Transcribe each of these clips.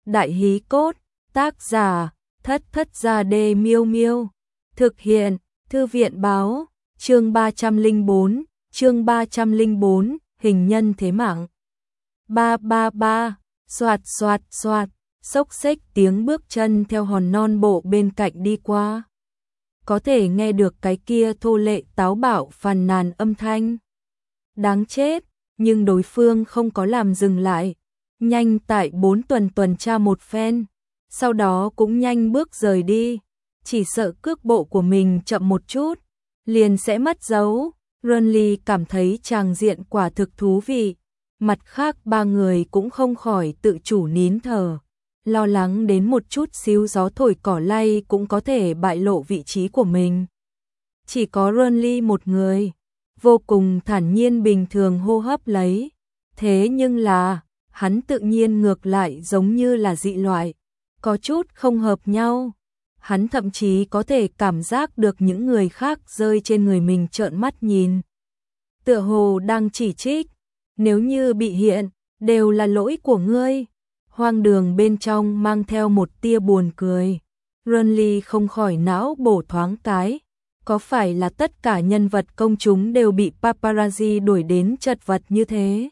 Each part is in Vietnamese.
Đại hí cốt, tác giả, Thất Thất Gia Đê Miêu Miêu. Thực hiện, Thư viện báo, chương 304, hình nhân thế mạng. 333, xoạt xoạt xoạt, xốc xếch tiếng bước chân theo hòn non bộ bên cạnh đi qua. Có thể nghe được cái kia thô lệ táo bạo phàn nàn âm thanh. Đáng chết, nhưng đối phương không có làm dừng lại. Nhanh tại 4 tuần tra một phen, sau đó cũng nhanh bước rời đi. Chỉ sợ cước bộ của mình chậm một chút, liền sẽ mất dấu. Renly cảm thấy tràng diện quả thực thú vị. Mặt khác ba người cũng không khỏi tự chủ nín thở. Lo lắng đến một chút xíu gió thổi cỏ lay cũng có thể bại lộ vị trí của mình. Chỉ có Renly một người, vô cùng thản nhiên bình thường hô hấp lấy. Thế nhưng là, hắn tự nhiên ngược lại giống như là dị loại, có chút không hợp nhau. Hắn thậm chí có thể cảm giác được những người khác rơi trên người mình trợn mắt nhìn. Tựa hồ đang chỉ trích, nếu như bị hiện, đều là lỗi của ngươi. Hoang đường bên trong mang theo một tia buồn cười. Renly không khỏi não bổ thoáng cái. Có phải là tất cả nhân vật công chúng đều bị paparazzi đuổi đến chật vật như thế?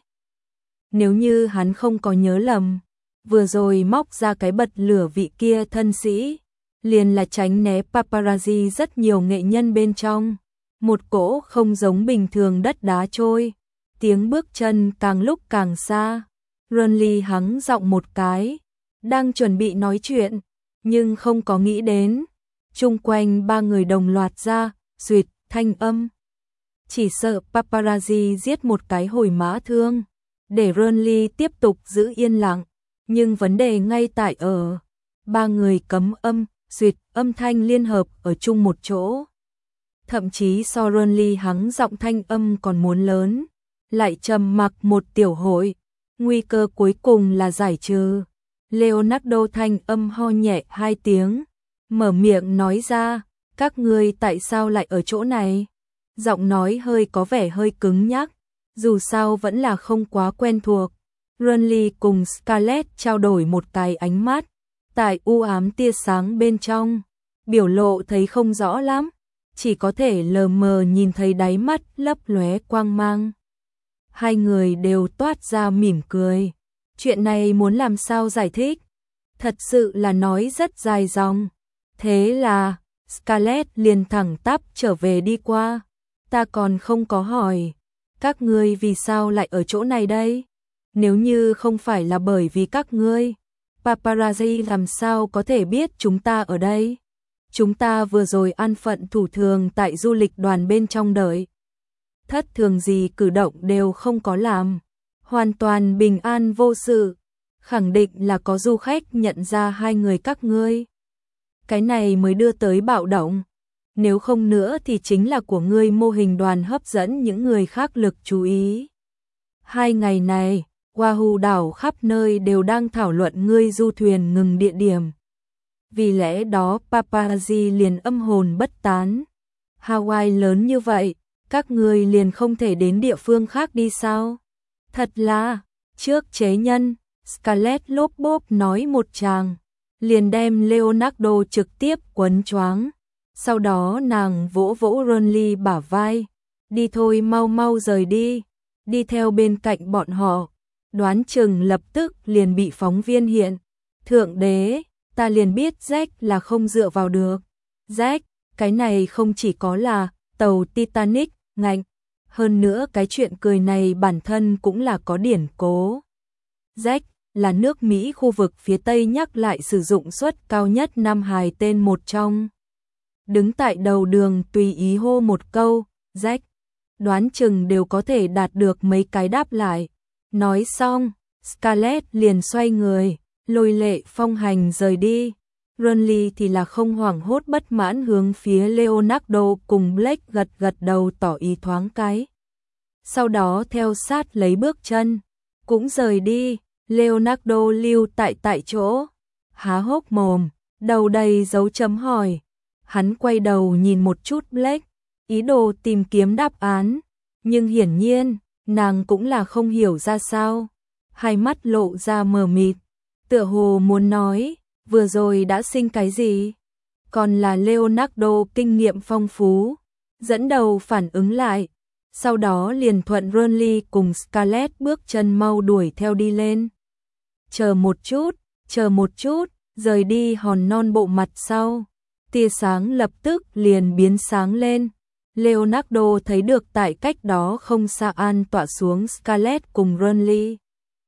Nếu như hắn không có nhớ lầm, vừa rồi móc ra cái bật lửa vị kia thân sĩ, liền là tránh né paparazzi rất nhiều nghệ nhân bên trong. Một cỗ không giống bình thường đất đá trôi, tiếng bước chân càng lúc càng xa. Renly hắng giọng một cái, đang chuẩn bị nói chuyện, nhưng không có nghĩ đến. Chung quanh ba người đồng loạt ra, duyệt, thanh âm. Chỉ sợ paparazzi giết một cái hồi mã thương, để Renly tiếp tục giữ yên lặng. Nhưng vấn đề ngay tại ở, ba người cấm âm, duyệt, âm thanh liên hợp ở chung một chỗ. Thậm chí so Renly hắng giọng thanh âm còn muốn lớn, lại trầm mặc một tiểu hội. Nguy cơ cuối cùng là giải trừ. Leonardo thanh âm ho nhẹ 2 tiếng, mở miệng nói ra, các ngươi tại sao lại ở chỗ này? Giọng nói hơi có vẻ hơi cứng nhắc, dù sao vẫn là không quá quen thuộc. Renly cùng Scarlett trao đổi một cái ánh mắt, tại u ám tia sáng bên trong, biểu lộ thấy không rõ lắm, chỉ có thể lờ mờ nhìn thấy đáy mắt lấp lóe quang mang. Hai người đều toát ra mỉm cười. Chuyện này muốn làm sao giải thích? Thật sự là nói rất dài dòng. Thế là, Scarlett liền thẳng tắp trở về đi qua. Ta còn không có hỏi, các ngươi vì sao lại ở chỗ này đây? Nếu như không phải là bởi vì các ngươi, paparazzi làm sao có thể biết chúng ta ở đây? Chúng ta vừa rồi an phận thủ thường tại du lịch đoàn bên trong đợi. Thất thường gì cử động đều không có làm, hoàn toàn bình an vô sự. Khẳng định là có du khách nhận ra hai người các ngươi. Cái này mới đưa tới bạo động. Nếu không nữa thì chính là của ngươi mô hình đoàn hấp dẫn những người khác lực chú ý. 2 ngày này, Oahu đảo khắp nơi đều đang thảo luận ngươi du thuyền ngừng địa điểm. Vì lẽ đó paparazzi liền âm hồn bất tán. Hawaii lớn như vậy, các ngươi liền không thể đến địa phương khác đi sao? Thật là, trước chế nhân, Scarlett lốp bốp nói một tràng, liền đem Leonardo trực tiếp quấn choáng. Sau đó nàng vỗ vỗ Renly bả vai, đi thôi, mau mau rời đi, đi theo bên cạnh bọn họ. Đoán chừng lập tức liền bị phóng viên hiện. Thượng đế, ta liền biết Jack là không dựa vào được. Jack, cái này không chỉ có là tàu Titanic, ngạnh. Hơn nữa cái chuyện cười này bản thân cũng là có điển cố. Jack là nước Mỹ khu vực phía Tây nhắc lại sử dụng suất cao nhất Nam Hải tên một trong. Đứng tại đầu đường tùy ý hô một câu, Jack, đoán chừng đều có thể đạt được mấy cái đáp lại. Nói xong, Scarlett liền xoay người, lôi lệ phong hành rời đi. Renly thì là không hoảng hốt bất mãn hướng phía Leonardo cùng Blake gật gật đầu tỏ ý thoáng cái. Sau đó theo sát lấy bước chân, cũng rời đi. Leonardo lưu tại chỗ, há hốc mồm, đầu đầy dấu chấm hỏi. Hắn quay đầu nhìn một chút Blake, ý đồ tìm kiếm đáp án, nhưng hiển nhiên, nàng cũng là không hiểu ra sao. Hai mắt lộ ra mờ mịt, tựa hồ muốn nói, vừa rồi đã sinh cái gì? Còn là Leonardo kinh nghiệm phong phú, dẫn đầu phản ứng lại, sau đó liền thuận Ronly cùng Scarlett bước chân mau đuổi theo đi lên. Chờ một chút, rời đi hòn non bộ mặt sau. Tia sáng lập tức liền biến sáng lên. Leonardo thấy được tại cách đó không xa an tọa xuống Scarlett cùng Ronly.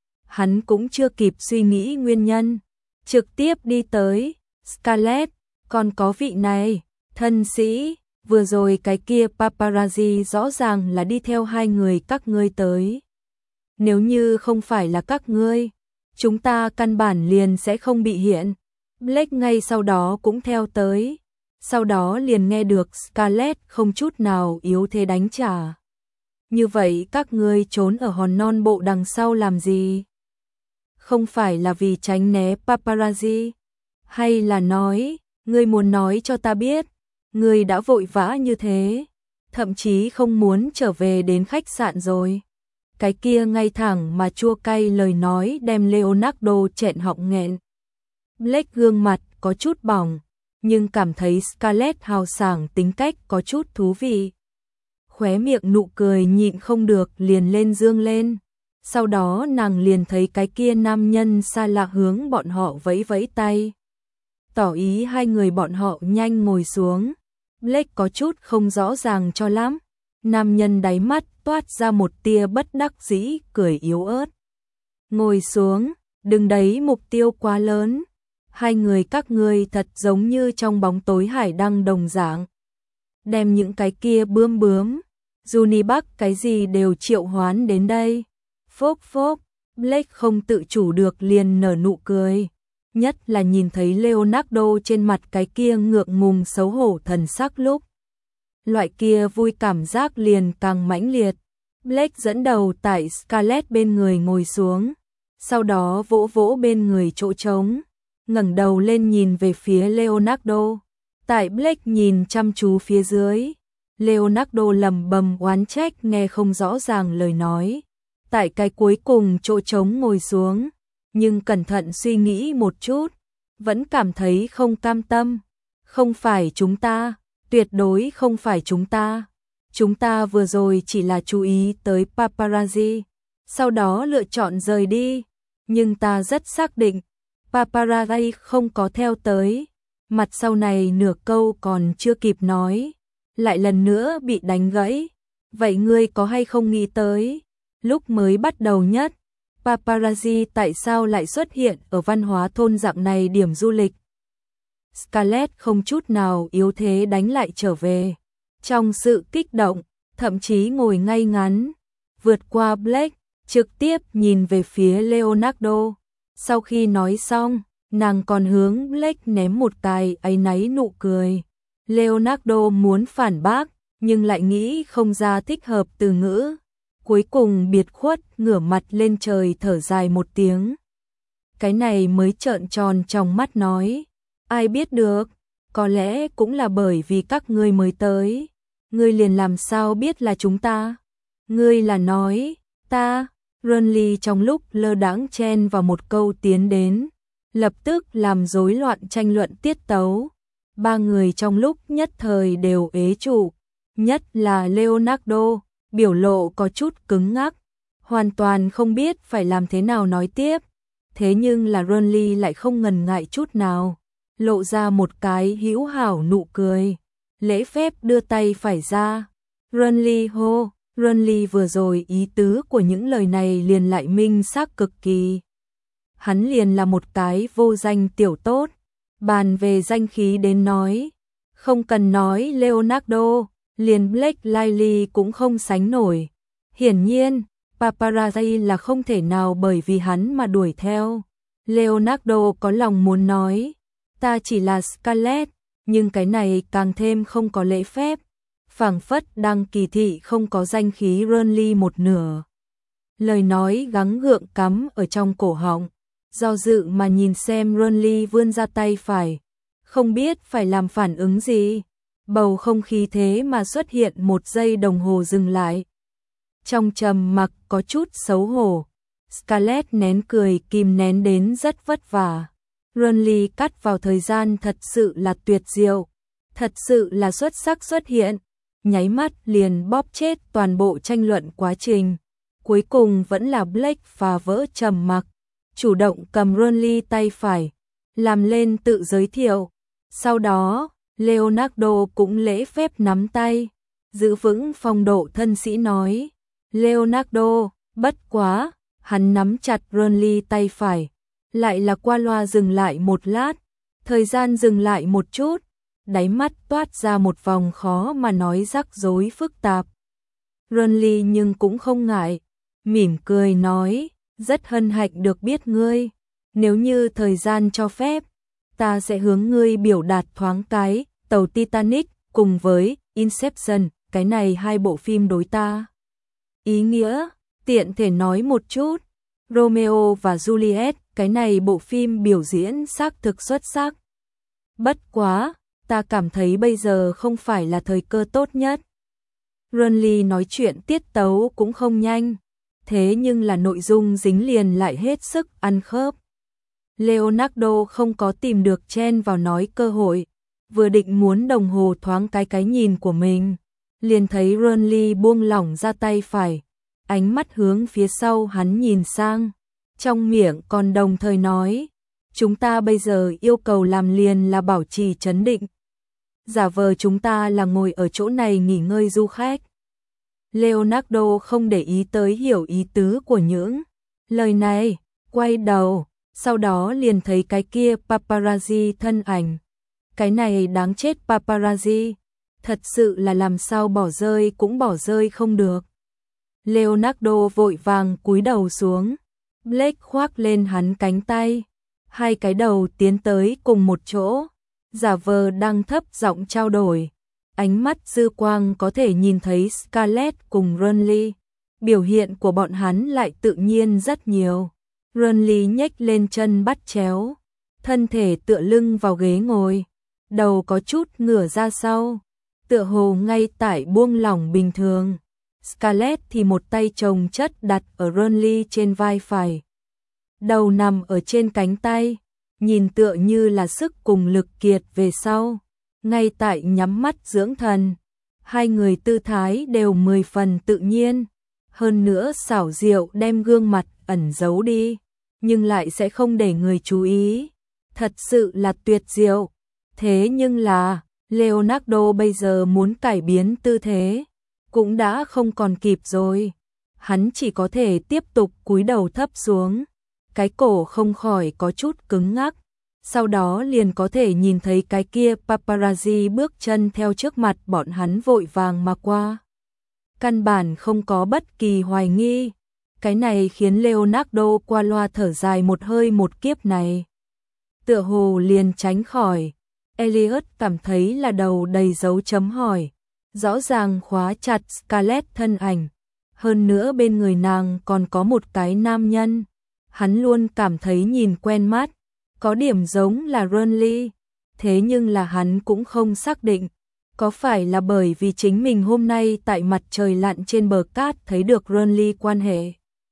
Hắn cũng chưa kịp suy nghĩ nguyên nhân, trực tiếp đi tới. Scarlett, còn có vị này, thân sĩ, vừa rồi cái kia paparazzi rõ ràng là đi theo hai người các ngươi tới. Nếu như không phải là các ngươi, chúng ta căn bản liền sẽ không bị hiện. Blake ngay sau đó cũng theo tới. Sau đó liền nghe được Scarlett không chút nào yếu thế đánh trả. Như vậy các ngươi trốn ở hòn non bộ đằng sau làm gì? Không phải là vì tránh né paparazzi? Hay là nói, ngươi muốn nói cho ta biết, ngươi đã vội vã như thế, thậm chí không muốn trở về đến khách sạn rồi. Cái kia ngay thẳng mà chua cay lời nói đem Leonardo nghẹn họng nghẹn. Blake gương mặt có chút bỏng, nhưng cảm thấy Scarlett hào sảng tính cách có chút thú vị. Khóe miệng nụ cười nhịn không được liền lên dương lên. Sau đó nàng liền thấy cái kia nam nhân xa lạ hướng bọn họ vẫy vẫy tay. Tỏ ý hai người bọn họ nhanh ngồi xuống. Blake có chút không rõ ràng cho lắm. Nam nhân đáy mắt toát ra một tia bất đắc dĩ cười yếu ớt. Ngồi xuống, đừng đấy mục tiêu quá lớn. Hai người các ngươi thật giống như trong bóng tối hải đăng đồng dạng. Đem những cái kia bướm, Juni Bắc cái gì đều triệu hoán đến đây. Phốc phốc, Blake không tự chủ được liền nở nụ cười. Nhất là nhìn thấy Leonardo trên mặt cái kia ngượng ngùng xấu hổ thần sắc lúc. Loại kia vui cảm giác liền càng mãnh liệt. Blake dẫn đầu tại Scarlett bên người ngồi xuống. Sau đó vỗ vỗ bên người chỗ trống. Ngẩng đầu lên nhìn về phía Leonardo. Tại Blake nhìn chăm chú phía dưới. Leonardo lẩm bẩm oán trách nghe không rõ ràng lời nói. Tại cái cuối cùng chỗ trống ngồi xuống. Nhưng cẩn thận suy nghĩ một chút. Vẫn cảm thấy không cam tâm. Không phải chúng ta. Tuyệt đối không phải chúng ta. Chúng ta vừa rồi chỉ là chú ý tới paparazzi. Sau đó lựa chọn rời đi. Nhưng ta rất xác định. Paparazzi không có theo tới. Mặt sau này nửa câu còn chưa kịp nói. Lại lần nữa bị đánh gãy. Vậy ngươi có hay không nghĩ tới? Lúc mới bắt đầu nhất. Paparazzi tại sao lại xuất hiện ở văn hóa thôn dạng này điểm du lịch? Scarlett không chút nào yếu thế đánh lại trở về. Trong sự kích động, thậm chí ngồi ngay ngắn. Vượt qua Blake, trực tiếp nhìn về phía Leonardo. Sau khi nói xong, nàng còn hướng Blake ném một cái áy náy nụ cười. Leonardo muốn phản bác, nhưng lại nghĩ không ra thích hợp từ ngữ. Cuối cùng biệt khuất ngửa mặt lên trời thở dài một tiếng. Cái này mới trợn tròn trong mắt nói. Ai biết được, có lẽ cũng là bởi vì các ngươi mới tới. Ngươi liền làm sao biết là chúng ta? Ngươi là nói, ta, Ronly trong lúc lơ đãng chen vào một câu tiến đến, lập tức làm rối loạn tranh luận tiết tấu. Ba người trong lúc nhất thời đều ế trụ, nhất là Leonardo, biểu lộ có chút cứng ngắc, hoàn toàn không biết phải làm thế nào nói tiếp. Thế nhưng là Ronly lại không ngần ngại chút nào, lộ ra một cái hữu hảo nụ cười, lễ phép đưa tay phải ra. Ronly hô, Ronly vừa rồi ý tứ của những lời này liền lại minh xác cực kỳ. Hắn liền là một cái vô danh tiểu tốt, bàn về danh khí đến nói, không cần nói Leonardo, liền Blake Lively cũng không sánh nổi. Hiển nhiên, paparazzi là không thể nào bởi vì hắn mà đuổi theo. Leonardo có lòng muốn nói, ta chỉ là Scarlett, nhưng cái này càng thêm không có lễ phép. Phảng phất đang kỳ thị không có danh khí Ronly một nửa. Lời nói gắng gượng cắm ở trong cổ họng, do dự mà nhìn xem Ronly vươn ra tay phải, không biết phải làm phản ứng gì. Bầu không khí thế mà xuất hiện một giây đồng hồ dừng lại. Trong trầm mặc có chút xấu hổ, Scarlett nén cười kìm nén đến rất vất vả. Renly cắt vào thời gian thật sự là tuyệt diệu, thật sự là xuất sắc xuất hiện, nháy mắt liền bóp chết toàn bộ tranh luận quá trình. Cuối cùng vẫn là Blake phá vỡ trầm mặc, chủ động cầm Renly tay phải, làm lên tự giới thiệu. Sau đó, Leonardo cũng lễ phép nắm tay, giữ vững phong độ thân sĩ nói. Leonardo, bất quá, hắn nắm chặt Renly tay phải, lại là qua loa dừng lại một lát, thời gian dừng lại một chút, đáy mắt toát ra một vòng khó mà nói rắc rối phức tạp. Renly nhưng cũng không ngại, mỉm cười nói, rất hân hạnh được biết ngươi, nếu như thời gian cho phép, ta sẽ hướng ngươi biểu đạt thoáng cái, tàu Titanic cùng với Inception, cái này hai bộ phim đối ta. Ý nghĩa, tiện thể nói một chút, Romeo và Juliet, cái này bộ phim biểu diễn xác thực xuất sắc. Bất quá, ta cảm thấy bây giờ không phải là thời cơ tốt nhất. Renly nói chuyện tiết tấu cũng không nhanh, thế nhưng là nội dung dính liền lại hết sức ăn khớp. Leonardo không có tìm được chen vào nói cơ hội, vừa định muốn đồng hồ thoáng cái nhìn của mình, liền thấy Renly buông lỏng ra tay phải, ánh mắt hướng phía sau hắn nhìn sang, trong miệng còn đồng thời nói, chúng ta bây giờ yêu cầu làm liền là bảo trì trấn định, giả vờ chúng ta là ngồi ở chỗ này nghỉ ngơi du khách. Leonardo không để ý tới hiểu ý tứ của những lời này, quay đầu, sau đó liền thấy cái kia paparazzi thân ảnh. Cái này đáng chết paparazzi, thật sự là làm sao bỏ rơi cũng bỏ rơi không được. Leonardo vội vàng cúi đầu xuống, Blake khoác lên hắn cánh tay, hai cái đầu tiến tới cùng một chỗ, giả vờ đang thấp giọng trao đổi. Ánh mắt dư quang có thể nhìn thấy Scarlett cùng Renly, biểu hiện của bọn hắn lại tự nhiên rất nhiều. Renly nhếch lên chân bắt chéo, thân thể tựa lưng vào ghế ngồi, đầu có chút ngửa ra sau, tựa hồ ngay tại buông lỏng bình thường. Scarlett thì một tay chồng chất đặt ở Renly trên vai phải, đầu nằm ở trên cánh tay, nhìn tựa như là sức cùng lực kiệt về sau, ngay tại nhắm mắt dưỡng thần. Hai người tư thái đều 10 phần tự nhiên, hơn nữa xảo diệu đem gương mặt ẩn giấu đi, nhưng lại sẽ không để người chú ý, thật sự là tuyệt diệu. Thế nhưng là, Leonardo bây giờ muốn cải biến tư thế, cũng đã không còn kịp rồi. Hắn chỉ có thể tiếp tục cúi đầu thấp xuống, cái cổ không khỏi có chút cứng ngắc. Sau đó liền có thể nhìn thấy cái kia paparazzi bước chân theo trước mặt bọn hắn vội vàng mà qua. Căn bản không có bất kỳ hoài nghi. Cái này khiến Leonardo qua loa thở dài một hơi, một kiếp này tựa hồ liền tránh khỏi. Elliot cảm thấy là đầu đầy dấu chấm hỏi, rõ ràng khóa chặt Scarlett thân ảnh, hơn nữa bên người nàng còn có một cái nam nhân, hắn luôn cảm thấy nhìn quen mắt, có điểm giống là Renly, thế nhưng là hắn cũng không xác định, có phải là bởi vì chính mình hôm nay tại mặt trời lặn trên bờ cát thấy được Renly quan hệ.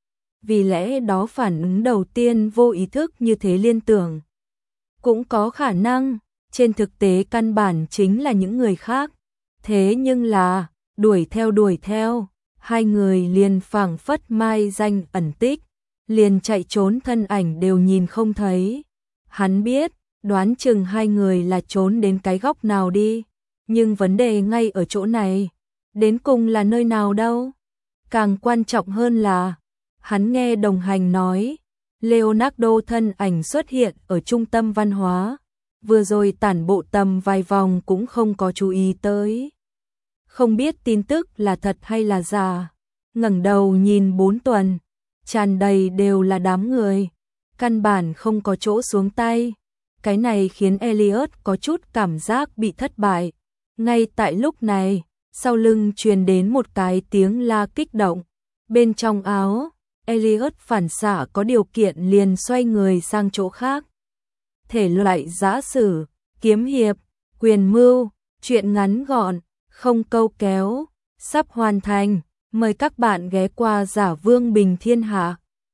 Vì lẽ đó phản ứng đầu tiên vô ý thức như thế liên tưởng. Cũng có khả năng, trên thực tế căn bản chính là những người khác. Thế nhưng là, đuổi theo, hai người liền phảng phất mai danh ẩn tích, liền chạy trốn thân ảnh đều nhìn không thấy. Hắn biết, đoán chừng hai người là trốn đến cái góc nào đi, nhưng vấn đề ngay ở chỗ này, đến cùng là nơi nào đâu. Càng quan trọng hơn là, hắn nghe đồng hành nói, Leonardo thân ảnh xuất hiện ở trung tâm văn hóa, vừa rồi tản bộ tầm vài vòng cũng không có chú ý tới. Không biết tin tức là thật hay là giả, ngẩng đầu nhìn 4 tuần, tràn đầy đều là đám người, căn bản không có chỗ xuống tay. Cái này khiến Elliot có chút cảm giác bị thất bại. Ngay tại lúc này, sau lưng truyền đến một cái tiếng la kích động. Bên trong áo, Elliot phản xạ có điều kiện liền xoay người sang chỗ khác. Thể loại giã sử, kiếm hiệp, quyền mưu, truyện ngắn gọn, không câu kéo, sắp hoàn thành. Mời các bạn ghé qua Giả Vương Bình Thiên Hạ.